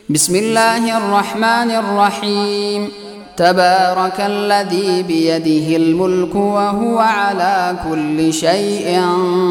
بسم الله الرحمن الرحيم. تبارك الذي بيده الملك وهو على كل شيء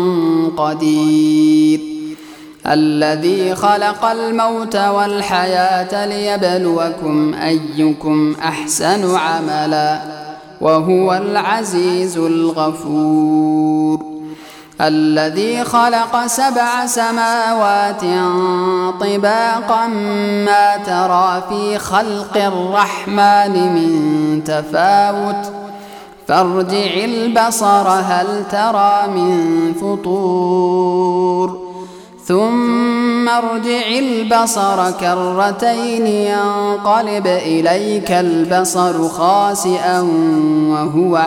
قدير. الذي خلق الموت والحياة ليبلوكم أيكم أحسن عملا وهو العزيز الغفور. الذي خلق 7 سماوات طباقا ما ترى في خلق الرحمن من تفاوت فارجع البصر هل ترى من فطور ثم ارجع البصر كرتين ينقلب إليك البصر خاسئا وهو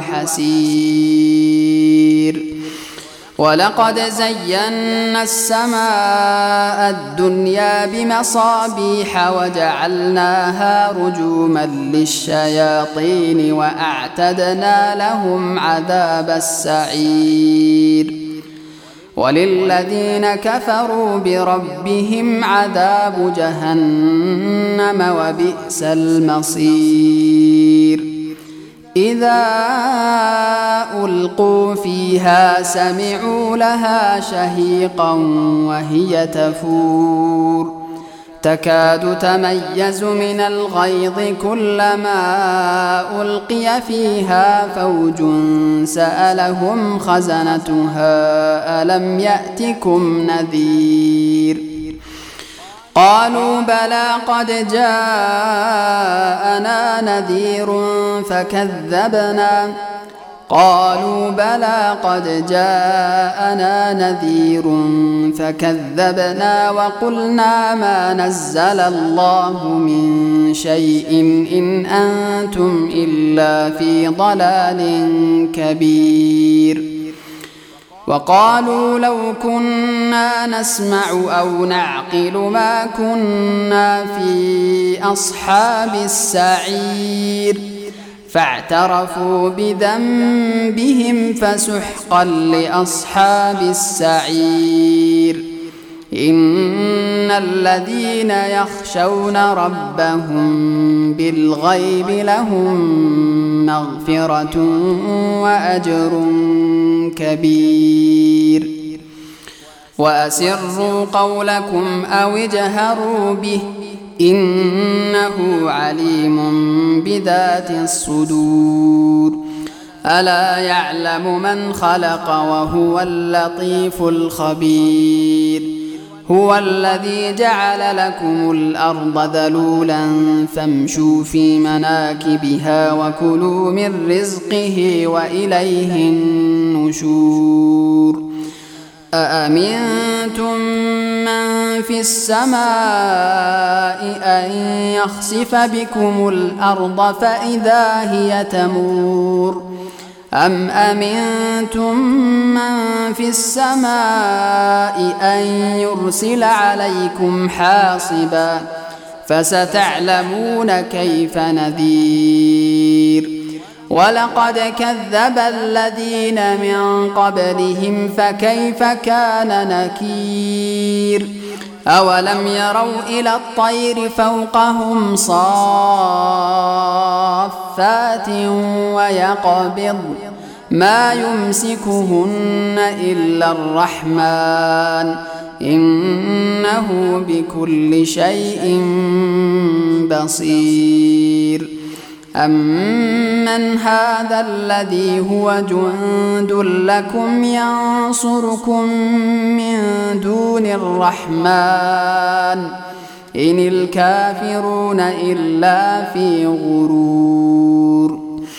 حسير. ولقد زينا السماء الدنيا بمصابيح وجعلناها رجوما للشياطين وأعتدنا لهم عذاب السعير. وللذين كفروا بربهم عذاب جهنم وبئس المصير. إذا ألقوا فيها سمعوا لها شهيقا وهي تفور تكاد تميز من الغيظ كلما ألقي فيها فوج سألهم خزنتها ألم يأتكم نذير قالوا بلى قد جاءنا نذير فكذبنا وقلنا ما نزل الله من شيء إن أنتم إلا في ضلال كبير. وقالوا لو كنا نسمع أو نعقل ما كنا في أصحاب السعير فاعترفوا بذنبهم فسحقا لأصحاب السعير. إن الذين يخشون ربهم بالغيب لهم مغفرة وأجر كبير. وأسروا قولكم أو اجهروا به إنه عليم بذات الصدور. ألا يعلم من خلق وهو اللطيف الخبير. هو الذي جعل لكم الأرض ذلولا فامشوا في مناكبها وكلوا من رزقه وإليه النشور. أأمنتم من في السماء أن يخسف بكم الأرض فإذا هي تمور أم أمنتم من في السماء أن يرسل عليكم حاصبا فستعلمون كيف نذير. ولقد كذب الذين من قبلهم فكيف كان نكير. أولم يروا إلى الطير فوقهم صافات ويقبض ما يمسكهن إلا الرحمن إنه بكل شيء بصير. أمن هذا الذي هو جند لكم ينصركم من دون الرحمن إن الكافرون إلا في غرور.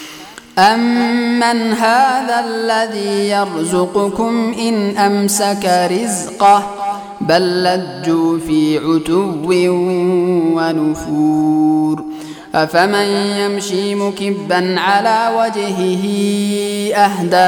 أمن هذا الذي يرزقكم إن أمسك رزقه بل لجوا في عتو ونفور. أفمن يمشي مكبا على وجهه أهدى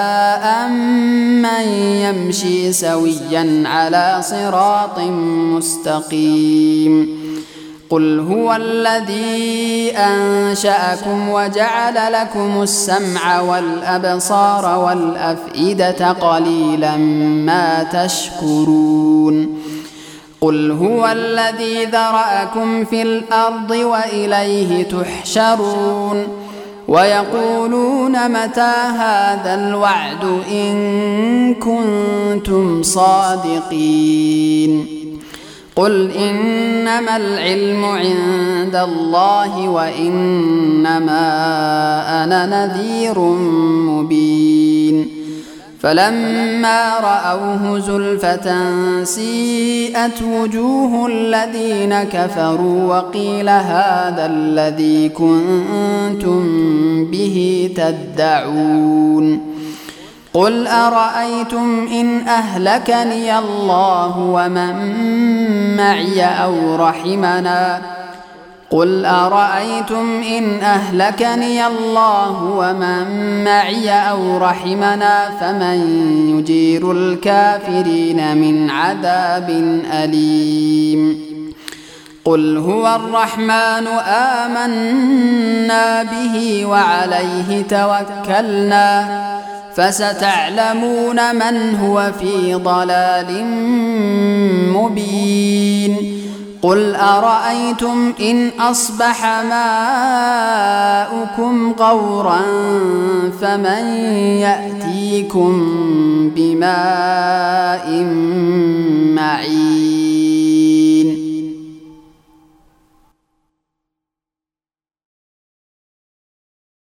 أمن يمشي سويا على صراط مستقيم. قل هو الذي أنشأكم وجعل لكم السمع والأبصار والأفئدة قليلا ما تشكرون. قل هو الذي ذرأكم في الأرض وإليه تحشرون ويقولون متى هذا الوعد إن كنتم صادقين قل إنما العلم عند الله وإنما أنا نذير مبين فلما رأوه زلفة سيئت وجوه الذين كفروا وقيل هذا الذي كنتم به تدعون قل أرأيتم إن أهلكني الله ومن معي أو رحمنا قل أرأيتم إن أهلكني الله ومن معي أو رحمنا فمن يجير الكافرين من عذاب أليم قل هو الرحمن آمنا به وعليه توكلنا فستعلمون من هو في ضلال مبين قل أرأيتم إن أصبح ماؤكم غورا فمن يأتيكم بماء